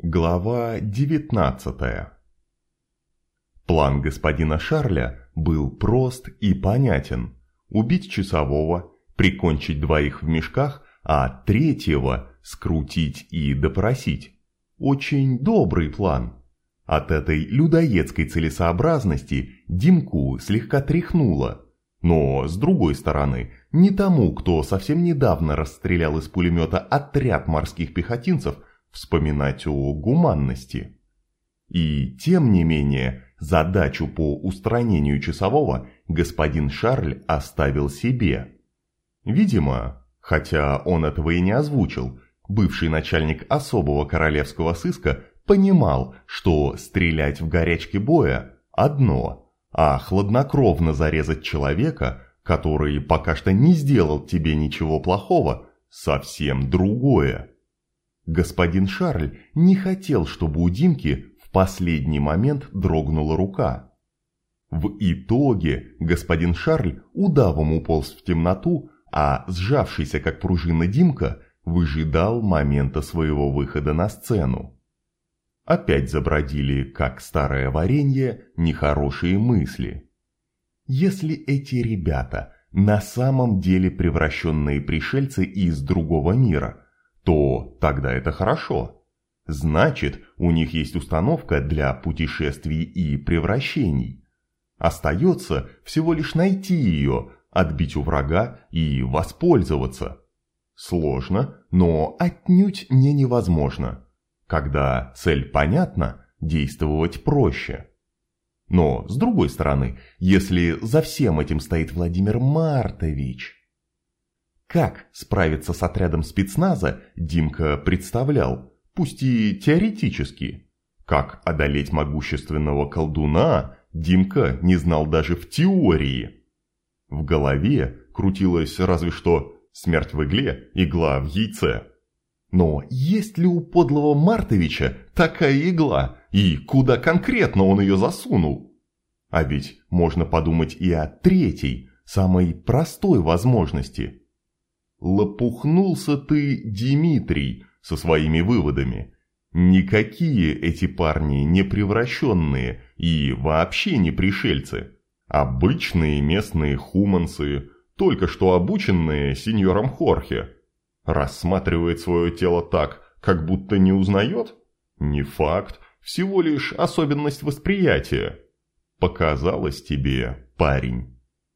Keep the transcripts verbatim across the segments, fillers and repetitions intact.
Глава девятнадцатая. План господина Шарля был прост и понятен. Убить часового, прикончить двоих в мешках, а третьего скрутить и допросить. Очень добрый план. От этой людоедской целесообразности Димку слегка тряхнуло. Но, с другой стороны, не тому, кто совсем недавно расстрелял из пулемета отряд морских пехотинцев, вспоминать о гуманности. И, тем не менее, задачу по устранению часового господин Шарль оставил себе. Видимо, хотя он этого и не озвучил, бывший начальник особого королевского сыска понимал, что стрелять в горячке боя – одно, а хладнокровно зарезать человека, который пока что не сделал тебе ничего плохого – совсем другое. Господин Шарль не хотел, чтобы у Димки в последний момент дрогнула рука. В итоге господин Шарль удавом уполз в темноту, а сжавшийся как пружина Димка выжидал момента своего выхода на сцену. Опять забродили, как старое варенье, нехорошие мысли. Если эти ребята на самом деле превращенные пришельцы из другого мира, то тогда это хорошо. Значит, у них есть установка для путешествий и превращений. Остается всего лишь найти ее, отбить у врага и воспользоваться. Сложно, но отнюдь не невозможно. Когда цель понятна, действовать проще. Но, с другой стороны, если за всем этим стоит Владимир Мартович... Как справиться с отрядом спецназа, Димка представлял, пусть и теоретически. Как одолеть могущественного колдуна, Димка не знал даже в теории. В голове крутилась разве что смерть в игле, игла в яйце. Но есть ли у подлого Мартовича такая игла, и куда конкретно он ее засунул? А ведь можно подумать и о третьей, самой простой возможности. Лопухнулся ты, Дмитрий, со своими выводами. Никакие эти парни не превращенные и вообще не пришельцы. Обычные местные хуманцы, только что обученные сеньором Хорхе. Рассматривает свое тело так, как будто не узнает? Не факт, всего лишь особенность восприятия. Показалось тебе, парень.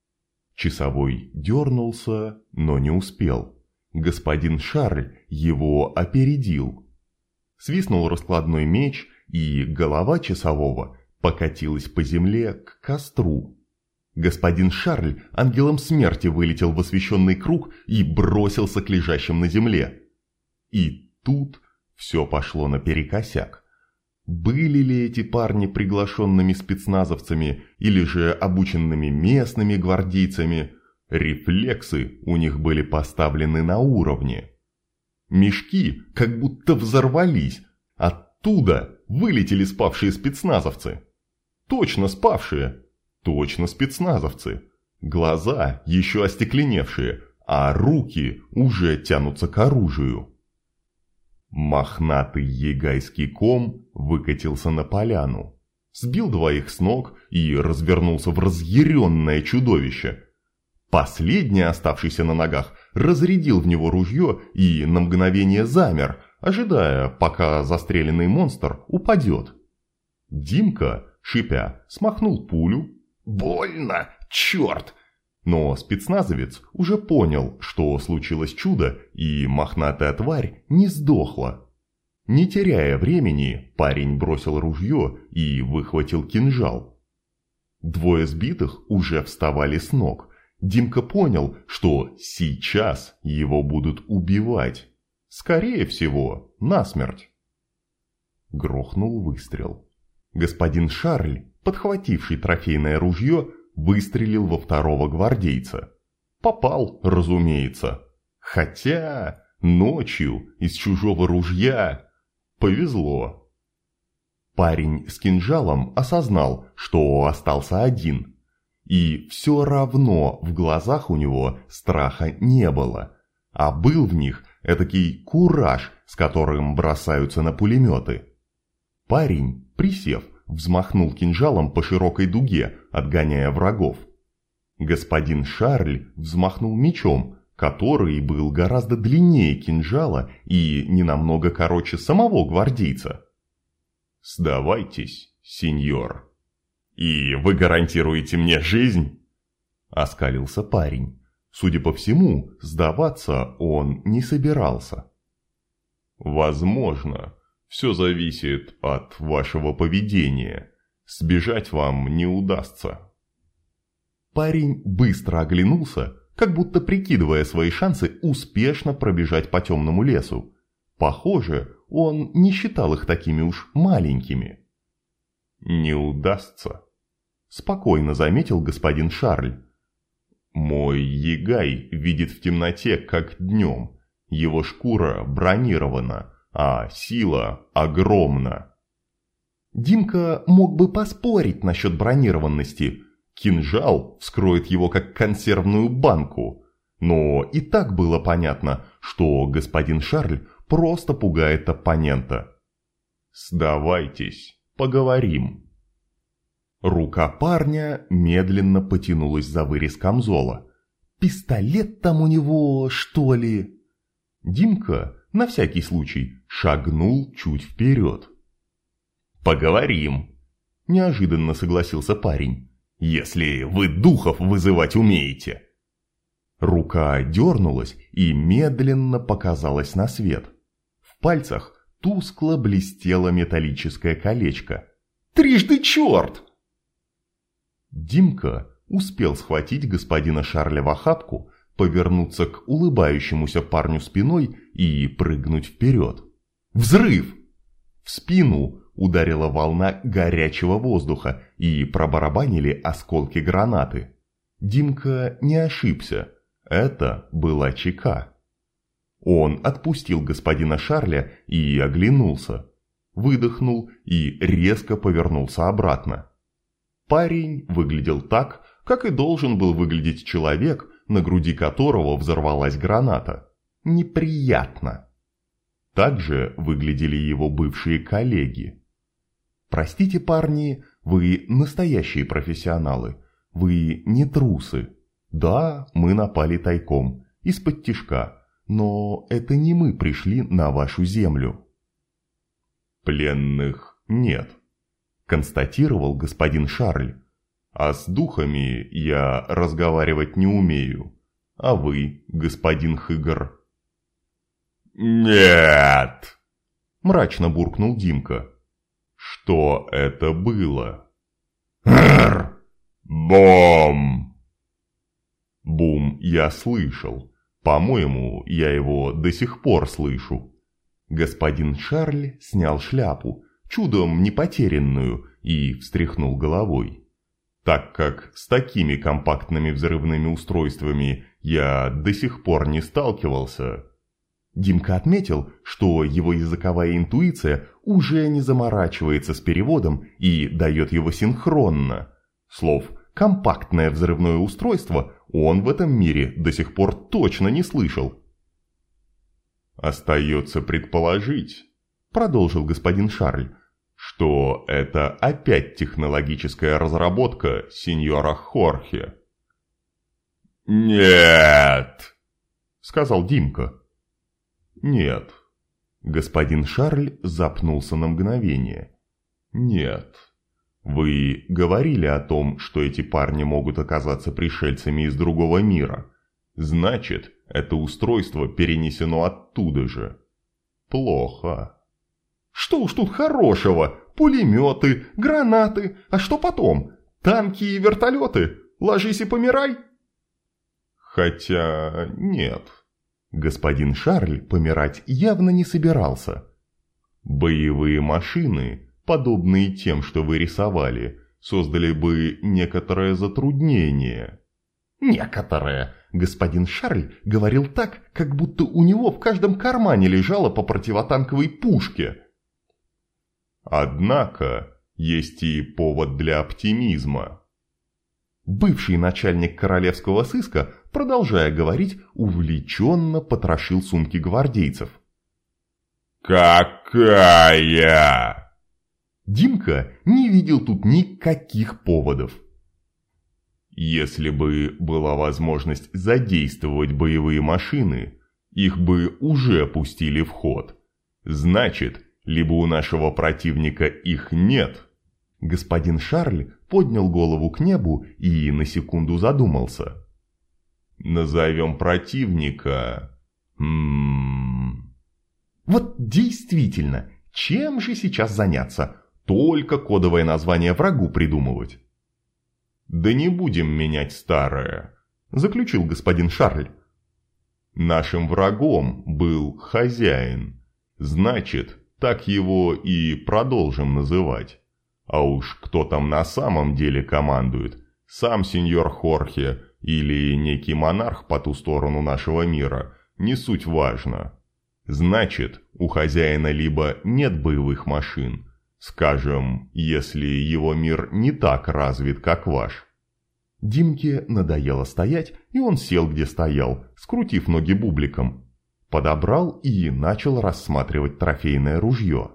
Часовой дернулся, но не успел. Господин Шарль его опередил. Свистнул раскладной меч, и голова часового покатилась по земле к костру. Господин Шарль ангелом смерти вылетел в освещенный круг и бросился к лежащим на земле. И тут все пошло наперекосяк. Были ли эти парни приглашенными спецназовцами или же обученными местными гвардейцами, рефлексы у них были поставлены на уровне. Мешки как будто взорвались, оттуда вылетели спавшие спецназовцы. Точно спавшие, точно спецназовцы. Глаза еще остекленевшие, а руки уже тянутся к оружию. Мохнатый егайский ком выкатился на поляну, сбил двоих с ног и развернулся в разъяренное чудовище. Последний, оставшийся на ногах, разрядил в него ружье и на мгновение замер, ожидая, пока застреленный монстр упадет. Димка, шипя, смахнул пулю. «Больно, черт!» Но спецназовец уже понял, что случилось чудо, и мохнатая тварь не сдохла. Не теряя времени, парень бросил ружье и выхватил кинжал. Двое сбитых уже вставали с ног. Димка понял, что сейчас его будут убивать. Скорее всего, насмерть. Грохнул выстрел. Господин Шарль, подхвативший трофейное ружье, выстрелил во второго гвардейца. Попал, разумеется. Хотя ночью из чужого ружья повезло. Парень с кинжалом осознал, что остался один. И все равно в глазах у него страха не было. А был в них этакий кураж, с которым бросаются на пулеметы. Парень, присев, взмахнул кинжалом по широкой дуге, отгоняя врагов. Господин Шарль взмахнул мечом, который был гораздо длиннее кинжала и ненамного короче самого гвардейца. «Сдавайтесь, сеньор. И вы гарантируете мне жизнь?» – оскалился парень. Судя по всему, сдаваться он не собирался. «Возможно, все зависит от вашего поведения. Сбежать вам не удастся». Парень быстро оглянулся, как будто прикидывая свои шансы успешно пробежать по темному лесу. Похоже, он не считал их такими уж маленькими. «Не удастся», – спокойно заметил господин Шарль. «Мой егай видит в темноте, как днем. Его шкура бронирована, а сила огромна». Димка мог бы поспорить насчет бронированности. Кинжал вскроет его как консервную банку. Но и так было понятно, что господин Шарль просто пугает оппонента. «Сдавайтесь, поговорим». Рука парня медленно потянулась за вырез камзола. «Пистолет там у него, что ли?» Димка, на всякий случай, шагнул чуть вперед. «Поговорим», – неожиданно согласился парень. «Если вы духов вызывать умеете». Рука дернулась и медленно показалась на свет. В пальцах тускло блестело металлическое колечко. «Трижды черт!» Димка успел схватить господина Шарля в охапку, повернуться к улыбающемуся парню спиной и прыгнуть вперед. Взрыв! В спину ударила волна горячего воздуха и пробарабанили осколки гранаты. Димка не ошибся. Это была чека. Он отпустил господина Шарля и оглянулся. Выдохнул и резко повернулся обратно. Парень выглядел так, как и должен был выглядеть человек, на груди которого взорвалась граната. Неприятно. Так же выглядели его бывшие коллеги. «Простите, парни, вы настоящие профессионалы. Вы не трусы. Да, мы напали тайком, из-под тишка, но это не мы пришли на вашу землю». «Пленных нет», – констатировал господин Шарль. «А с духами я разговаривать не умею. А вы, господин Хыгр?» «Нет!» – мрачно буркнул Димка. «Что это было?» «Рррр! Бом!» Бум я слышал. По-моему, я его до сих пор слышу. Господин Шарль снял шляпу, чудом не потерянную, и встряхнул головой. Так как с такими компактными взрывными устройствами я до сих пор не сталкивался. Димка отметил, что его языковая интуиция уже не заморачивается с переводом и дает его синхронно. Слов «компактное взрывное устройство» он в этом мире до сих пор точно не слышал. «Остается предположить», – продолжил господин Шарль, «что это опять технологическая разработка сеньора Хорхе». «Нет», – сказал Димка. «Нет». Господин Шарль запнулся на мгновение. «Нет. Вы говорили о том, что эти парни могут оказаться пришельцами из другого мира. Значит, это устройство перенесено оттуда же. Плохо». «Что уж тут хорошего? Пулеметы, гранаты, а что потом? Танки и вертолеты? Ложись и помирай?» «Хотя нет». Господин Шарль помирать явно не собирался. «Боевые машины, подобные тем, что вы рисовали, создали бы некоторое затруднение». «Некоторое». Господин Шарль говорил так, как будто у него в каждом кармане лежало по противотанковой пушке. «Однако есть и повод для оптимизма». Бывший начальник королевского сыска, продолжая говорить, увлеченно потрошил сумки гвардейцев. «Какая?» Димка не видел тут никаких поводов. Если бы была возможность задействовать боевые машины, их бы уже пустили в ход. Значит, либо у нашего противника их нет. Господин Шарль поднял голову к небу и на секунду задумался. Назовем противника... М-м-м... Вот действительно, чем же сейчас заняться? Только кодовое название врагу придумывать. «Да не будем менять старое», – заключил господин Шарль. «Нашим врагом был хозяин. Значит, так его и продолжим называть. А уж кто там на самом деле командует, сам сеньор Хорхе или некий монарх по ту сторону нашего мира, не суть важно. Значит, у хозяина либо нет боевых машин, скажем, если его мир не так развит, как ваш». Димке надоело стоять, и он сел, где стоял, скрутив ноги бубликом. Подобрал и начал рассматривать трофейное ружье.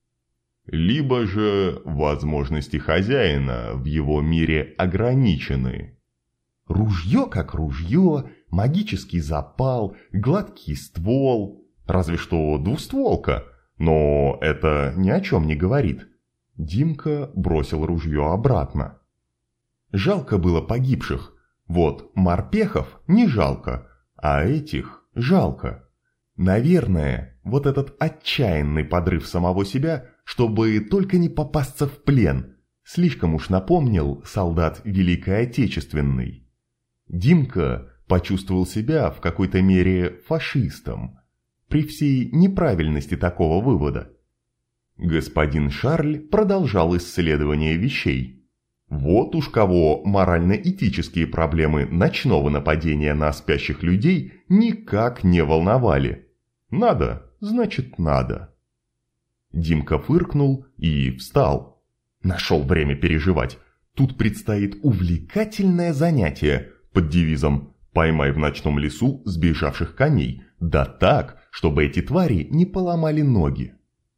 Либо же возможности хозяина в его мире ограничены. Ружье как ружье, магический запал, гладкий ствол, разве что двустволка, но это ни о чем не говорит. Димка бросил ружье обратно. Жалко было погибших, вот морпехов не жалко, а этих жалко. Наверное, вот этот отчаянный подрыв самого себя, чтобы только не попасться в плен, слишком уж напомнил солдат Великой Отечественной. Димка почувствовал себя в какой-то мере фашистом, при всей неправильности такого вывода. Господин Шарль продолжал исследование вещей. Вот уж кого морально-этические проблемы ночного нападения на спящих людей никак не волновали. Надо, значит надо. Димка фыркнул и встал. Нашел время переживать. Тут предстоит увлекательное занятие под девизом «Поймай в ночном лесу сбежавших коней», да так, чтобы эти твари не поломали ноги.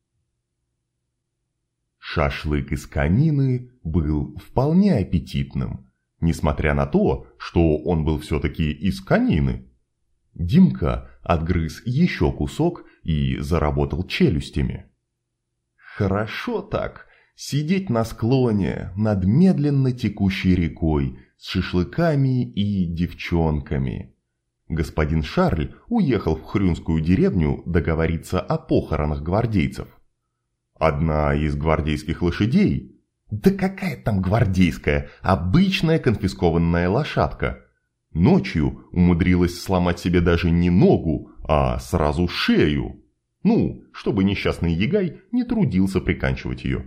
Шашлык из конины был вполне аппетитным, несмотря на то, что он был все-таки из конины. Димка отгрыз еще кусок и заработал челюстями. Хорошо так, сидеть на склоне над медленно текущей рекой с шашлыками и девчонками. Господин Шарль уехал в хрюнскую деревню договориться о похоронах гвардейцев. Одна из гвардейских лошадей, да какая там гвардейская, обычная конфискованная лошадка, ночью умудрилась сломать себе даже не ногу, а сразу шею. Ну, чтобы несчастный егай не трудился приканчивать ее.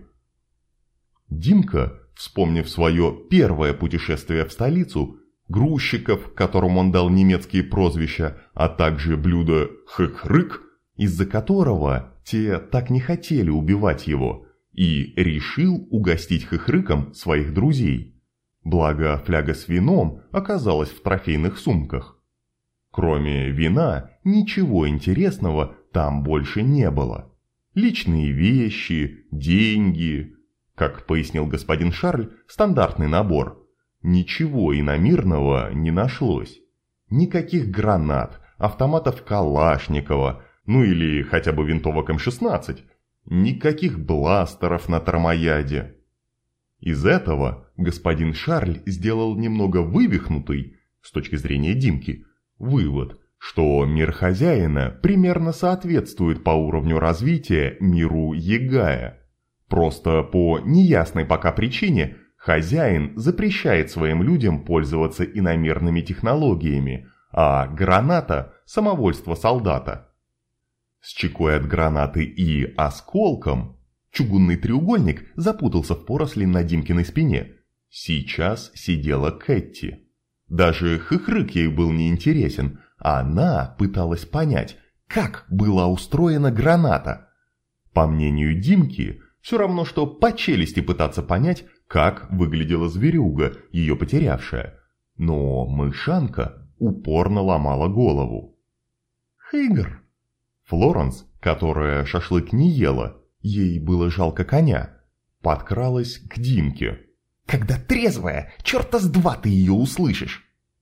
Димка, вспомнив свое первое путешествие в столицу, грузчиков, которым он дал немецкие прозвища, а также блюдо «хык-рык», из-за которого те так не хотели убивать его, и решил угостить хыхрыком своих друзей. Благо, фляга с вином оказалась в трофейных сумках. Кроме вина, ничего интересного там больше не было. Личные вещи, деньги, как пояснил господин Шарль, стандартный набор. Ничего иномирного не нашлось. Никаких гранат, автоматов Калашникова, ну или хотя бы винтовок эм шестнадцать, никаких бластеров на термояде. Из этого господин Шарль сделал немного вывихнутый, с точки зрения Димки, вывод, что мир хозяина примерно соответствует по уровню развития миру егая. Просто по неясной пока причине хозяин запрещает своим людям пользоваться иномерными технологиями, а граната – самовольство солдата. С чекой от гранаты и осколком чугунный треугольник запутался в поросли на Димкиной спине. Сейчас сидела Кэтти. Даже хыхрык ей был неинтересен, а она пыталась понять, как была устроена граната. По мнению Димки, все равно, что по челюсти пытаться понять, как выглядела зверюга, ее потерявшая. Но мышанка упорно ломала голову. «Хыгр!» Флоренс, которая шашлык не ела, ей было жалко коня, подкралась к Димке. «Когда трезвая, черта с два ты ее услышишь!»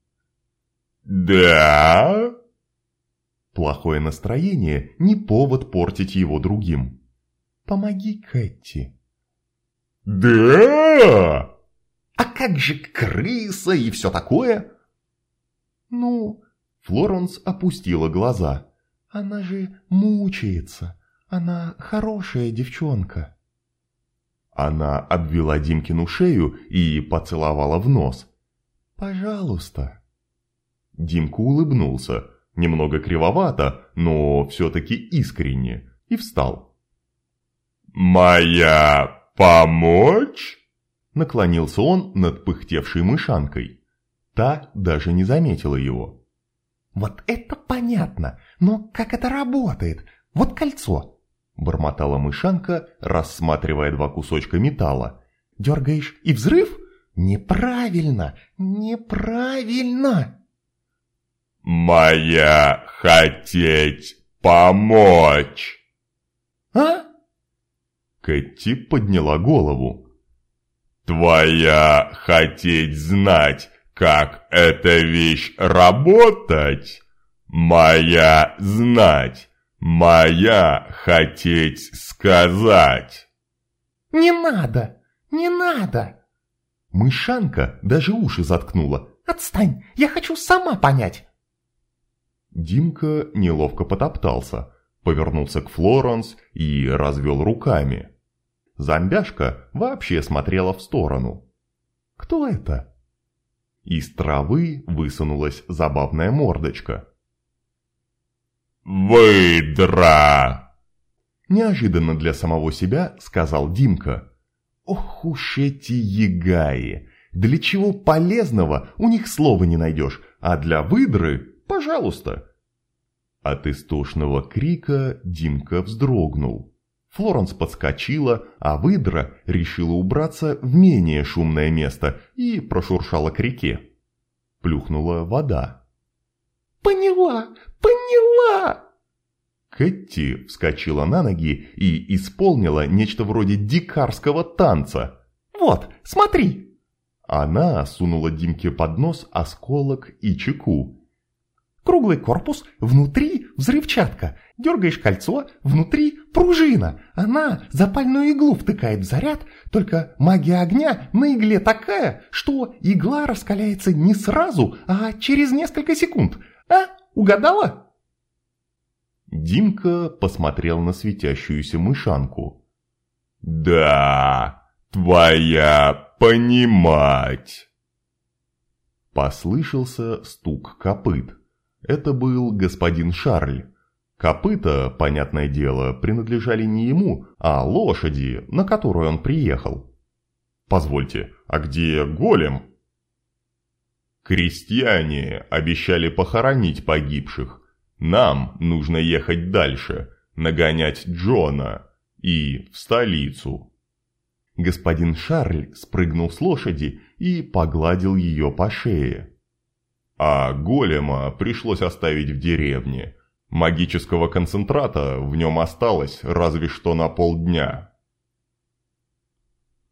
«Да?» Плохое настроение не повод портить его другим. «Помоги Кэти». «Да?» «А как же крыса и все такое?» «Ну...» Флоренс опустила глаза. «Она же мучается. Она хорошая девчонка». Она обвела Димкину шею и поцеловала в нос. «Пожалуйста». Димка улыбнулся, немного кривовато, но все-таки искренне, и встал. «Моя помочь?» Наклонился он над пыхтевшей мышанкой. Та даже не заметила его. «Вот это понятно, но как это работает? Вот кольцо!» Бормотала мышанка, рассматривая два кусочка металла. «Дергаешь и взрыв? Неправильно! Неправильно!» «Моя хотеть помочь!» «А?» Кэти подняла голову. «Твоя хотеть знать, как эта вещь работать? Моя знать, моя хотеть сказать!» «Не надо! Не надо!» Мышанка даже уши заткнула. «Отстань! Я хочу сама понять!» Димка неловко потоптался, повернулся к Флоренс и развел руками. Зомбяшка вообще смотрела в сторону. «Кто это?» Из травы высунулась забавная мордочка. «Выдра!» Неожиданно для самого себя сказал Димка. «Ох уж эти ягаи! Для чего полезного у них слова не найдешь, а для выдры – пожалуйста!» От истошного крика Димка вздрогнул. Флоренс подскочила, а выдра решила убраться в менее шумное место и прошуршала к реке. Плюхнула вода. «Поняла! Поняла!» Кэти вскочила на ноги и исполнила нечто вроде дикарского танца. «Вот, смотри!» Она сунула Димке под нос осколок и чеку. «Круглый корпус, внутри взрывчатка. Дергаешь кольцо, внутри пружина. Она запальную иглу втыкает в заряд, только магия огня на игле такая, что игла раскаляется не сразу, а через несколько секунд. А, угадала?» Димка посмотрел на светящуюся мышанку. «Да, твоя понимать!» Послышался стук копыт. Это был господин Шарль. Копыта, понятное дело, принадлежали не ему, а лошади, на которую он приехал. «Позвольте, а где голем?» «Крестьяне обещали похоронить погибших. Нам нужно ехать дальше, нагонять Джона и в столицу». Господин Шарль спрыгнул с лошади и погладил ее по шее. А голема пришлось оставить в деревне. Магического концентрата в нем осталось разве что на полдня.